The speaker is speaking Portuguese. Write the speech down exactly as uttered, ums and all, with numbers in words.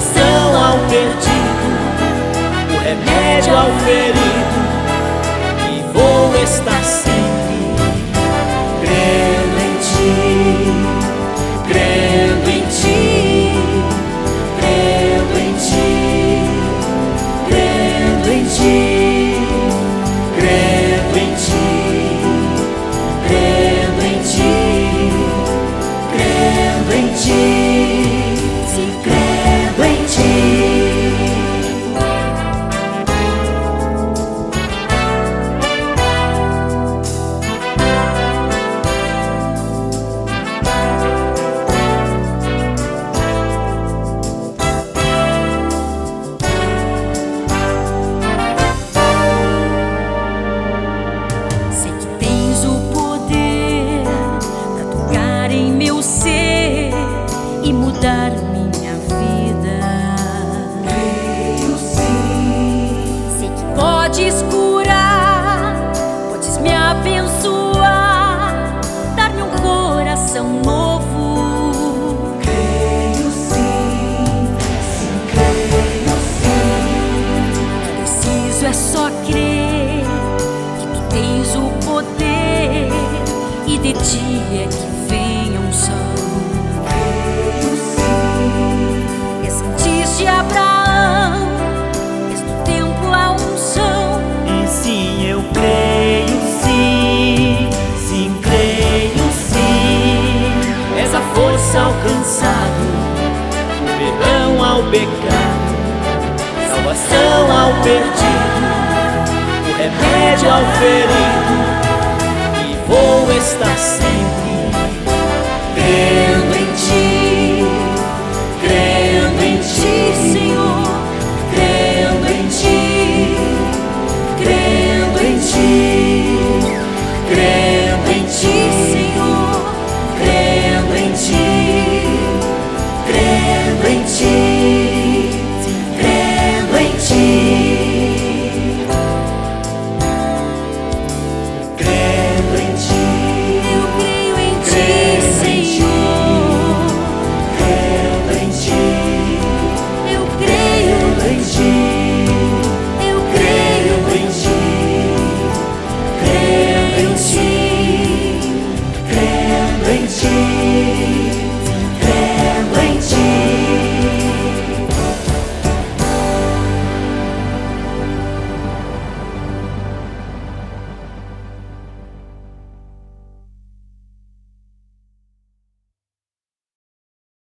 salvação ao perdido, o remédio ao ferido, e vou estar sempre crendo em ti, crendo em ti, crendo em ti, crendo em ti, crendo em ti, crendo em ti, crendo em ti, sim, crendo em ti. Sei que tens o poder pra tocar em meu ser e mudar minha vida. Creio sim. Sei que podes curar, podes me abençoar, dar-me um coração novo. Creio sim, sim, creio sim. Preciso é só crer que tu tens o poder e de ti é que vem a unção. Creio sim, Exististe Abraão, és do templo a unção. e sim, eu creio sim, sim, creio sim. És a força ao cansado, o perdão ao pecado, salvação ao perdido, o remédio ao ferido, e vou estar sempre